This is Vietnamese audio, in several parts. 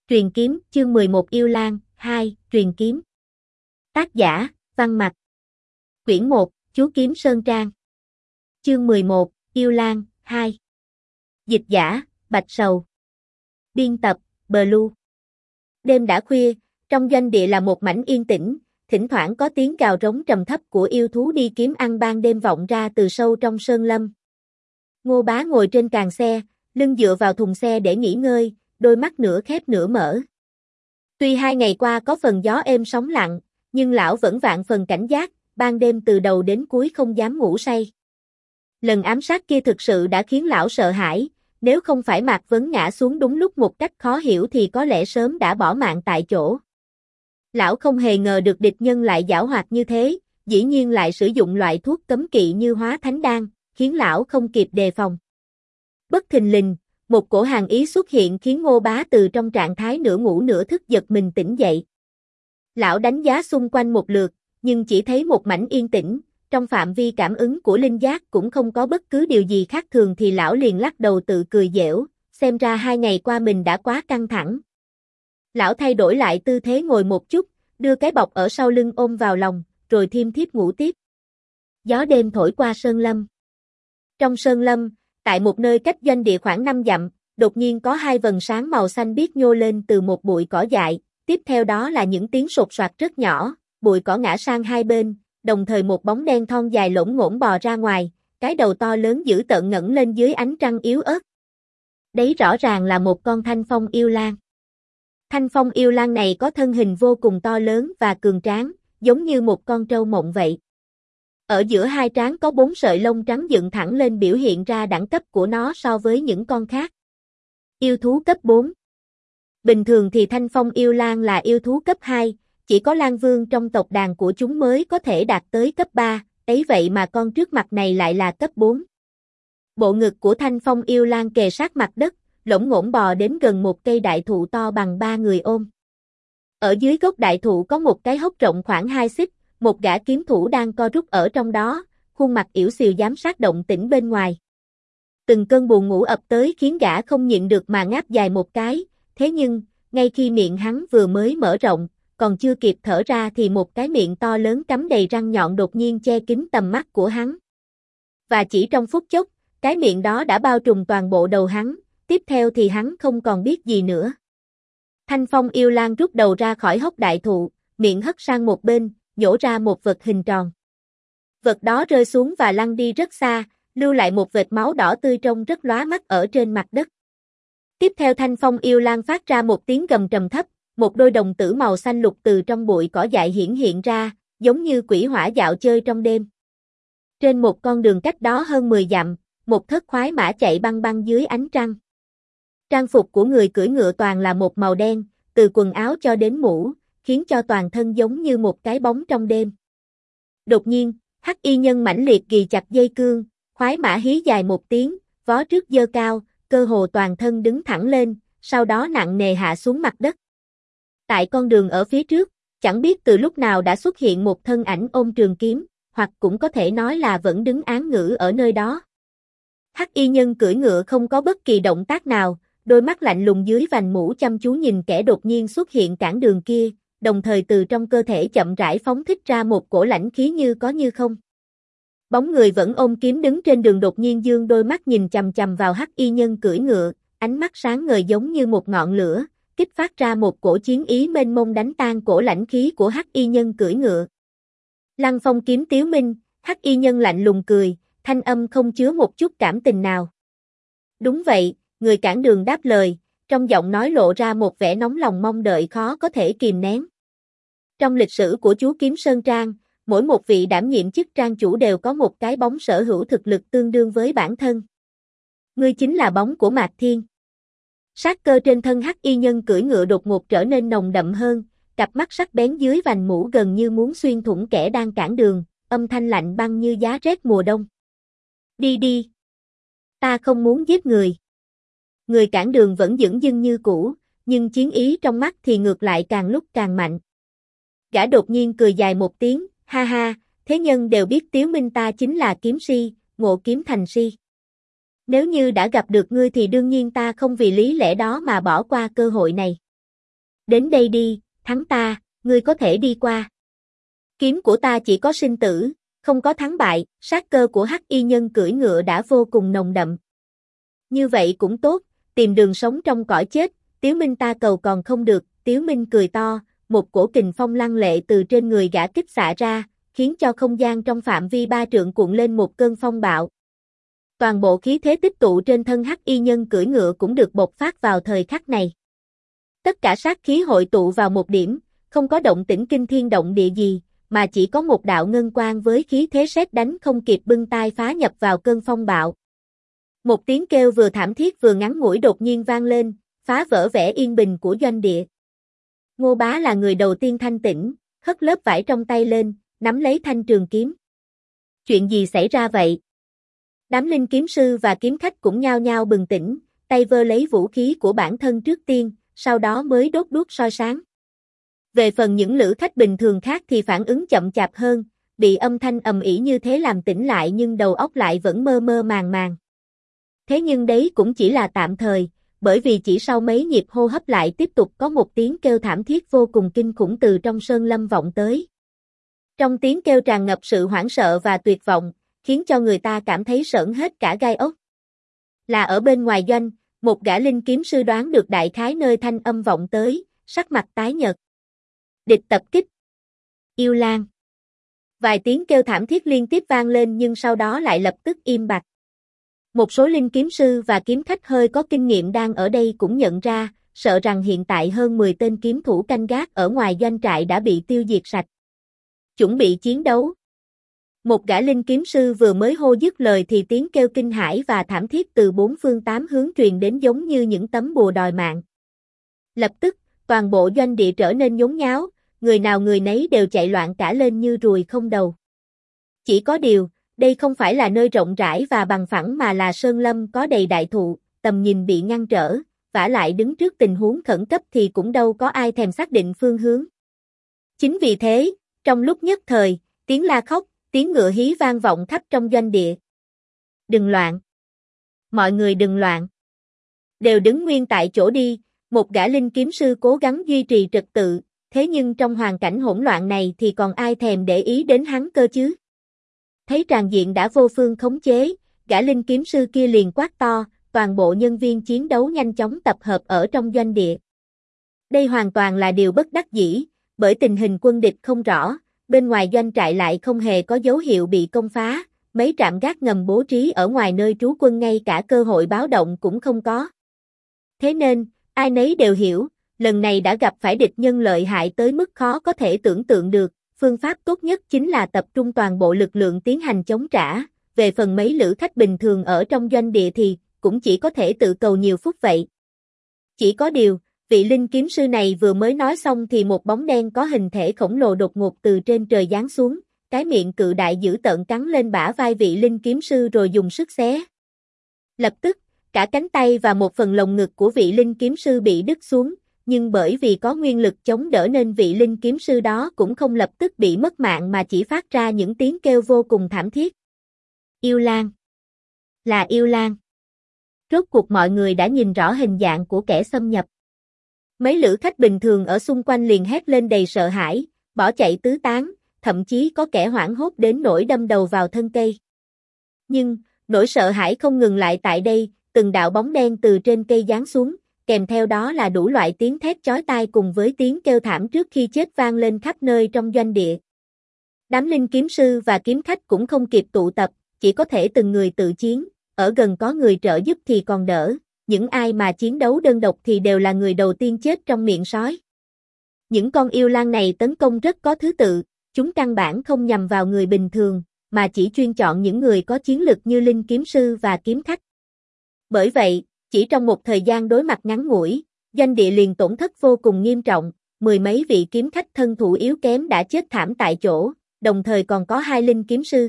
Truyền kiếm, chương 11 Yêu Lang, 2, Truyền kiếm. Tác giả, Văn Mạch. Quyển 1, Chú Kiếm Sơn Trang. Chương 11, Yêu Lang, 2. Dịch giả, Bạch Sầu. Biên tập, Blue. Đêm đã khuya, trong doanh địa là một mảnh yên tĩnh, thỉnh thoảng có tiếng gào rống trầm thấp của yêu thú đi kiếm ăn ban đêm vọng ra từ sâu trong sơn lâm. Ngô Bá ngồi trên càng xe, lưng dựa vào thùng xe để nghỉ ngơi, đôi mắt nửa khép nửa mở. Tuy 2 ngày qua có phần gió êm sóng lặng, nhưng lão vẫn vạn phần cảnh giác, ban đêm từ đầu đến cuối không dám ngủ say. Lần ám sát kia thực sự đã khiến lão sợ hãi, nếu không phải Mạc Vấn ngã xuống đúng lúc một cách khó hiểu thì có lẽ sớm đã bỏ mạng tại chỗ. Lão không hề ngờ được địch nhân lại giảo hoạt như thế, dĩ nhiên lại sử dụng loại thuốc cấm kỵ như hóa thánh đan, khiến lão không kịp đề phòng. Bất thình lình, một cổ hàn ý xuất hiện khiến Ngô Bá từ trong trạng thái nửa ngủ nửa thức giật mình tỉnh dậy. Lão đánh giá xung quanh một lượt, nhưng chỉ thấy một mảnh yên tĩnh, trong phạm vi cảm ứng của linh giác cũng không có bất cứ điều gì khác thường thì lão liền lắc đầu tự cười giễu, xem ra 2 ngày qua mình đã quá căng thẳng. Lão thay đổi lại tư thế ngồi một chút, đưa cái bọc ở sau lưng ôm vào lòng, rồi thiêm thiếp ngủ tiếp. Gió đêm thổi qua sơn lâm. Trong sơn lâm, tại một nơi cách doanh địa khoảng 5 dặm, đột nhiên có 2 vầng sáng màu xanh biếc nhô lên từ một bụi cỏ dại, tiếp theo đó là những tiếng sột soạt rất nhỏ, bụi cỏ ngã sang hai bên, đồng thời một bóng đen thon dài lỗng ngỗng bò ra ngoài, cái đầu to lớn dữ tợn ngẩng lên dưới ánh trăng yếu ớt. Đấy rõ ràng là một con thanh phong yêu lang. Thanh phong yêu lang này có thân hình vô cùng to lớn và cường tráng, giống như một con trâu mộng vậy. Ở giữa hai trán có 4 sợi lông trắng dựng thẳng lên biểu hiện ra đẳng cấp của nó so với những con khác. Yêu thú cấp 4. Bình thường thì thanh phong yêu lang là yêu thú cấp 2, chỉ có lang vương trong tộc đàn của chúng mới có thể đạt tới cấp 3, ấy vậy mà con trước mặt này lại là cấp 4. Bộ ngực của thanh phong yêu lang kề sát mặt đất, lỗng ngỗng bò đến gần một cây đại thụ to bằng 3 người ôm. Ở dưới gốc đại thụ có một cái hốc rộng khoảng 2 xích, một gã kiếm thủ đang co rút ở trong đó, khuôn mặt yểu xìu giám sát động tĩnh bên ngoài. Từng cơn buồn ngủ ập tới khiến gã không nhịn được mà ngáp dài một cái, thế nhưng, ngay khi miệng hắn vừa mới mở rộng, còn chưa kịp thở ra thì một cái miệng to lớn cắm đầy răng nhọn đột nhiên che kín tầm mắt của hắn. Và chỉ trong phút chốc, cái miệng đó đã bao trùm toàn bộ đầu hắn, tiếp theo thì hắn không còn biết gì nữa. Thanh phong yêu lang rút đầu ra khỏi hốc đại thụ, miệng hất sang một bên, nhổ ra một vật hình tròn. Vật đó rơi xuống và lăn đi rất xa, lưu lại một vệt máu đỏ tươi trông rất lóa mắt ở trên mặt đất. Tiếp theo thanh phong yêu lang phát ra một tiếng gầm trầm thấp, một đôi đồng tử màu xanh lục từ trong bụi cỏ dại hiển hiện ra, giống như quỷ hỏa dạo chơi trong đêm. Trên một con đường cách đó hơn 10 dặm, một thất khoái mã chạy băng băng dưới ánh trăng. Trang phục của người cưỡi ngựa toàn là một màu đen, từ quần áo cho đến mũ, khiến cho toàn thân giống như một cái bóng trong đêm. Đột nhiên, hắc y nhân mãnh liệt ghì chặt dây cương, khoái mã hí dài một tiếng, vó trước giơ cao, cơ hồ toàn thân đứng thẳng lên, sau đó nặng nề hạ xuống mặt đất. Tại con đường ở phía trước, chẳng biết từ lúc nào đã xuất hiện một thân ảnh ôm trường kiếm, hoặc cũng có thể nói là vẫn đứng án ngữ ở nơi đó. Hắc y nhân cưỡi ngựa không có bất kỳ động tác nào, đôi mắt lạnh lùng dưới vành mũ chăm chú nhìn kẻ đột nhiên xuất hiện cản đường kia, đồng thời từ trong cơ thể chậm rãi phóng thích ra một cổ lãnh khí như có như không. Bóng người vẫn ôm kiếm đứng trên đường đột nhiên dương đôi mắt nhìn chằm chằm vào hắc y nhân cưỡi ngựa, ánh mắt sáng ngời giống như một ngọn lửa, kích phát ra một cổ chiến ý mênh mông đánh tan cổ lãnh khí của hắc y nhân cưỡi ngựa. Lăng phong kiếm tiếu minh, hắc y nhân lạnh lùng cười, thanh âm không chứa một chút cảm tình nào. Đúng vậy, người cản đường đáp lời, trong giọng nói lộ ra một vẻ nóng lòng mong đợi khó có thể kìm nén. Trong lịch sử của chú Kiếm Sơn Trang, mỗi một vị đảm nhiệm chức trang chủ đều có một cái bóng sở hữu thực lực tương đương với bản thân. Ngươi chính là bóng của Mạc Thiên. Sát cơ trên thân hắc y nhân cưỡi ngựa đột ngột trở nên nồng đậm hơn, cặp mắt sắc bén dưới vành mũ gần như muốn xuyên thủng kẻ đang cản đường, âm thanh lạnh băng như giá rét mùa đông. Đi đi. Ta không muốn giết người. Người cản đường vẫn dửng dưng như cũ, nhưng chiến ý trong mắt thì ngược lại càng lúc càng mạnh. Gã đột nhiên cười dài một tiếng, ha ha, thế nhân đều biết Tiếu Minh ta chính là kiếm si, ngộ kiếm thành si. Nếu như đã gặp được ngươi thì đương nhiên ta không vì lý lẽ đó mà bỏ qua cơ hội này. Đến đây đi, thắng ta, ngươi có thể đi qua. Kiếm của ta chỉ có sinh tử, không có thắng bại, sát cơ của Hắc Y Nhân cưỡi ngựa đã vô cùng nồng đậm. Như vậy cũng tốt, tìm đường sống trong cõi chết, Tiếu Minh ta cầu còn không được, Tiếu Minh cười to, một cổ kình phong lăng lệ từ trên người gã kích xạ ra, khiến cho không gian trong phạm vi 3 trượng cuộn lên một cơn phong bạo. Toàn bộ khí thế tích tụ trên thân Hắc Y Nhân cưỡi ngựa cũng được bộc phát vào thời khắc này. Tất cả sát khí hội tụ vào một điểm, không có động tĩnh kinh thiên động địa gì, mà chỉ có một đạo ngân quang với khí thế sét đánh không kịp bưng tai phá nhập vào cơn phong bạo. Một tiếng kêu vừa thảm thiết vừa ngắn ngủi đột nhiên vang lên, phá vỡ vẻ yên bình của doanh địa. Ngô Bá là người đầu tiên thanh tỉnh, hất lớp vải trong tay lên, nắm lấy thanh trường kiếm. Chuyện gì xảy ra vậy? Đám linh kiếm sư và kiếm khách cũng nhao nhao bừng tỉnh, tay vơ lấy vũ khí của bản thân trước tiên, sau đó mới đốt đuốc soi sáng. Về phần những lữ khách bình thường khác thì phản ứng chậm chạp hơn, bị âm thanh ầm ĩ như thế làm tỉnh lại nhưng đầu óc lại vẫn mơ mơ màng màng. Thế nhưng đấy cũng chỉ là tạm thời, bởi vì chỉ sau mấy nhịp hô hấp lại tiếp tục có một tiếng kêu thảm thiết vô cùng kinh khủng từ trong sơn lâm vọng tới. Trong tiếng kêu tràn ngập sự hoảng sợ và tuyệt vọng, khiến cho người ta cảm thấy sởn hết cả gai ốc. Là ở bên ngoài doanh, một gã linh kiếm sư đoán được đại khái nơi thanh âm vọng tới, sắc mặt tái nhợt. Địch tập kích. Yêu Lang. Vài tiếng kêu thảm thiết liên tiếp vang lên nhưng sau đó lại lập tức im bặt. Một số linh kiếm sư và kiếm khách hơi có kinh nghiệm đang ở đây cũng nhận ra, sợ rằng hiện tại hơn 10 tên kiếm thủ canh gác ở ngoài doanh trại đã bị tiêu diệt sạch. Chuẩn bị chiến đấu. Một gã linh kiếm sư vừa mới hô dứt lời thì tiếng kêu kinh hãi và thảm thiết từ 4 phương 8 hướng truyền đến giống như những tấm bùa đòi mạng. Lập tức, toàn bộ doanh địa trở nên nhốn nháo, người nào người nấy đều chạy loạn cả lên như ruồi không đầu. Chỉ có điều, đây không phải là nơi rộng rãi và bằng phẳng mà là sơn lâm có đầy đại thụ, tầm nhìn bị ngăn trở, vả lại đứng trước tình huống khẩn cấp thì cũng đâu có ai thèm xác định phương hướng. Chính vì thế, trong lúc nhất thời, tiếng la khóc, tiếng ngựa hí vang vọng khắp trong doanh địa. Đừng loạn! Mọi người đừng loạn! Đều đứng nguyên tại chỗ đi, một gã linh kiếm sư cố gắng duy trì trật tự, thế nhưng trong hoàn cảnh hỗn loạn này thì còn ai thèm để ý đến hắn cơ chứ? Thấy tràng diện đã vô phương khống chế, gã linh kiếm sư kia liền quát to, toàn bộ nhân viên chiến đấu nhanh chóng tập hợp ở trong doanh địa. Đây hoàn toàn là điều bất đắc dĩ, bởi tình hình quân địch không rõ, bên ngoài doanh trại lại không hề có dấu hiệu bị công phá, mấy trạm gác ngầm bố trí ở ngoài nơi trú quân ngay cả cơ hội báo động cũng không có. Thế nên, ai nấy đều hiểu, lần này đã gặp phải địch nhân lợi hại tới mức khó có thể tưởng tượng được, phương pháp tốt nhất chính là tập trung toàn bộ lực lượng tiến hành chống trả, về phần mấy lữ khách bình thường ở trong doanh địa thì cũng chỉ có thể tự cầu nhiều phúc vậy. Chỉ có điều, vị linh kiếm sư này vừa mới nói xong thì một bóng đen có hình thể khổng lồ đột ngột từ trên trời giáng xuống, cái miệng cự đại dữ tợn cắn lên bả vai vị linh kiếm sư rồi dùng sức xé. Lập tức, cả cánh tay và một phần lồng ngực của vị linh kiếm sư bị đứt xuống, nhưng bởi vì có nguyên lực chống đỡ nên vị linh kiếm sư đó cũng không lập tức bị mất mạng mà chỉ phát ra những tiếng kêu vô cùng thảm thiết. Yêu Lang. Là Yêu Lang. Rốt cuộc mọi người đã nhìn rõ hình dạng của kẻ xâm nhập. Mấy lữ khách bình thường ở xung quanh liền hét lên đầy sợ hãi, bỏ chạy tứ tán, thậm chí có kẻ hoảng hốt đến nỗi đâm đầu vào thân cây. Nhưng, nỗi sợ hãi không ngừng lại tại đây, từng đạo bóng đen từ trên cây giáng xuống, kèm theo đó là đủ loại tiếng thét chói tai cùng với tiếng kêu thảm trước khi chết vang lên khắp nơi trong doanh địa. Đám linh kiếm sư và kiếm khách cũng không kịp tụ tập, chỉ có thể từng người tự chiến, ở gần có người trợ giúp thì còn đỡ, những ai mà chiến đấu đơn độc thì đều là người đầu tiên chết trong miệng sói. Những con yêu lang này tấn công rất có thứ tự, chúng căn bản không nhằm vào người bình thường, mà chỉ chuyên chọn những người có chiến lực như linh kiếm sư và kiếm khách. Bởi vậy, chỉ trong một thời gian đối mặt ngắn ngủi, doanh địa liền tổn thất vô cùng nghiêm trọng, mười mấy vị kiếm khách thân thủ yếu kém đã chết thảm tại chỗ, đồng thời còn có 2 linh kiếm sư.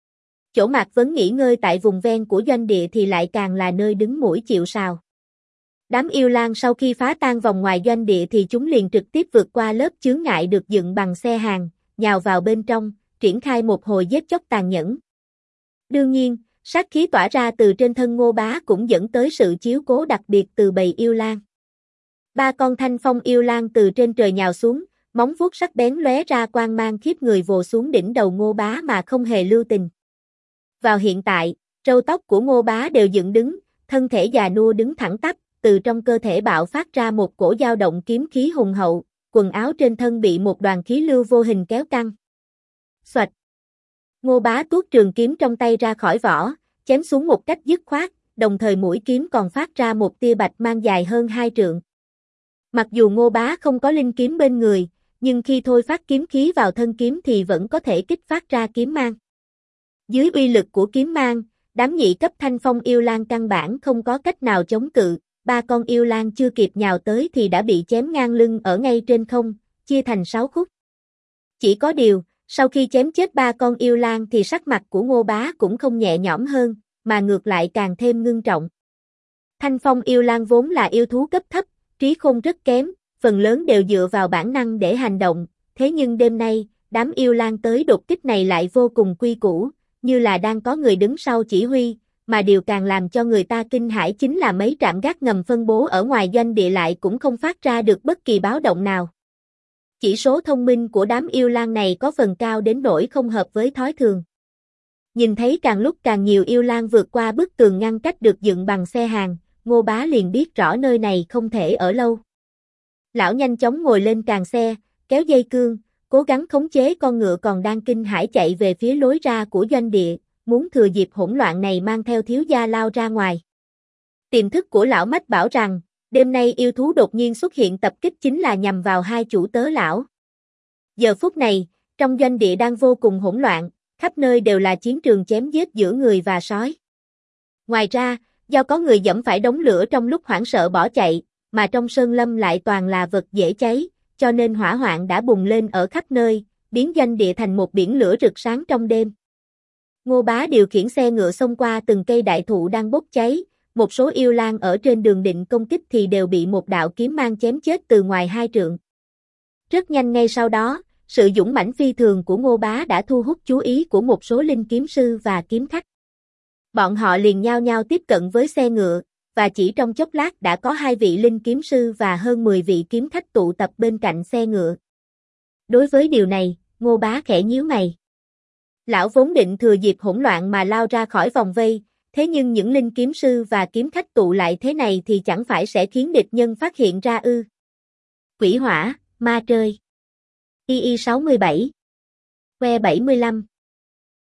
Chỗ Mạc Vấn nghỉ ngơi tại vùng ven của doanh địa thì lại càng là nơi đứng mũi chịu sào. Đám yêu lang sau khi phá tan vòng ngoài doanh địa thì chúng liền trực tiếp vượt qua lớp chướng ngại được dựng bằng xe hàng, nhào vào bên trong, triển khai một hồi giết chóc tàn nhẫn. Đương nhiên, sát khí tỏa ra từ trên thân Ngô Bá cũng dẫn tới sự chiếu cố đặc biệt từ bầy yêu lang. Ba con thanh phong yêu lang từ trên trời nhào xuống, móng vuốt sắc bén lóe ra quang mang khiếp người vồ xuống đỉnh đầu Ngô Bá mà không hề lưu tình. Vào hiện tại, râu tóc của Ngô Bá đều dựng đứng, thân thể già nua đứng thẳng tắp, từ trong cơ thể bạo phát ra một cổ dao động kiếm khí hùng hậu, quần áo trên thân bị một đoàn khí lưu vô hình kéo căng. Xoạch. Ngô Bá tuốt trường kiếm trong tay ra khỏi vỏ, chém xuống một cách dứt khoát, đồng thời mũi kiếm còn phát ra một tia bạch mang dài hơn 2 trượng. Mặc dù Ngô Bá không có linh kiếm bên người, nhưng khi thôi phát kiếm khí vào thân kiếm thì vẫn có thể kích phát ra kiếm mang. Dưới uy lực của kiếm mang, đám nhị cấp thanh phong yêu lang căn bản không có cách nào chống cự, ba con yêu lang chưa kịp nhào tới thì đã bị chém ngang lưng ở ngay trên không, chia thành 6 khúc. Chỉ có điều, sau khi chém chết ba con yêu lang thì sắc mặt của Ngô Bá cũng không nhẹ nhõm hơn, mà ngược lại càng thêm ngưng trọng. Thanh phong yêu lang vốn là yêu thú cấp thấp, trí khôn rất kém, phần lớn đều dựa vào bản năng để hành động, thế nhưng đêm nay, đám yêu lang tới đột kích này lại vô cùng quy củ, như là đang có người đứng sau chỉ huy, mà điều càng làm cho người ta kinh hãi chính là mấy trạm gác ngầm phân bố ở ngoài doanh địa lại cũng không phát ra được bất kỳ báo động nào. Chỉ số thông minh của đám yêu lang này có phần cao đến nỗi không hợp với thói thường. Nhìn thấy càng lúc càng nhiều yêu lang vượt qua bức tường ngăn cách được dựng bằng xe hàng, Ngô Bá liền biết rõ nơi này không thể ở lâu. Lão nhanh chóng ngồi lên càng xe, kéo dây cương, cố gắng khống chế con ngựa còn đang kinh hãi chạy về phía lối ra của doanh địa, muốn thừa dịp hỗn loạn này mang theo thiếu gia lao ra ngoài. Tiềm thức của lão Mách bảo rằng, đêm nay yêu thú đột nhiên xuất hiện tập kích chính là nhằm vào hai chủ tớ lão. Giờ phút này, trong doanh địa đang vô cùng hỗn loạn, khắp nơi đều là chiến trường chém giết giữa người và sói. Ngoài ra, do có người giẫm phải đống lửa trong lúc hoảng sợ bỏ chạy, mà trong sơn lâm lại toàn là vật dễ cháy, cho nên hỏa hoạn đã bùng lên ở khắp nơi, biến doanh địa thành một biển lửa rực sáng trong đêm. Ngô Bá điều khiển xe ngựa xông qua từng cây đại thụ đang bốc cháy, một số yêu lang ở trên đường định công kích thì đều bị một đạo kiếm mang chém chết từ ngoài 2 trượng. Rất nhanh ngay sau đó, sự dũng mãnh phi thường của Ngô Bá đã thu hút chú ý của một số linh kiếm sư và kiếm khách. Bọn họ liền nhao nhao tiếp cận với xe ngựa, và chỉ trong chốc lát đã có 2 vị linh kiếm sư và hơn 10 vị kiếm khách tụ tập bên cạnh xe ngựa. Đối với điều này, Ngô Bá khẽ nhíu mày. Lão vốn định thừa dịp hỗn loạn mà lao ra khỏi vòng vây, thế nhưng những linh kiếm sư và kiếm khách tụ lại thế này thì chẳng phải sẽ khiến địch nhân phát hiện ra ư? Quỷ hỏa, ma trời. II 67. Que 75.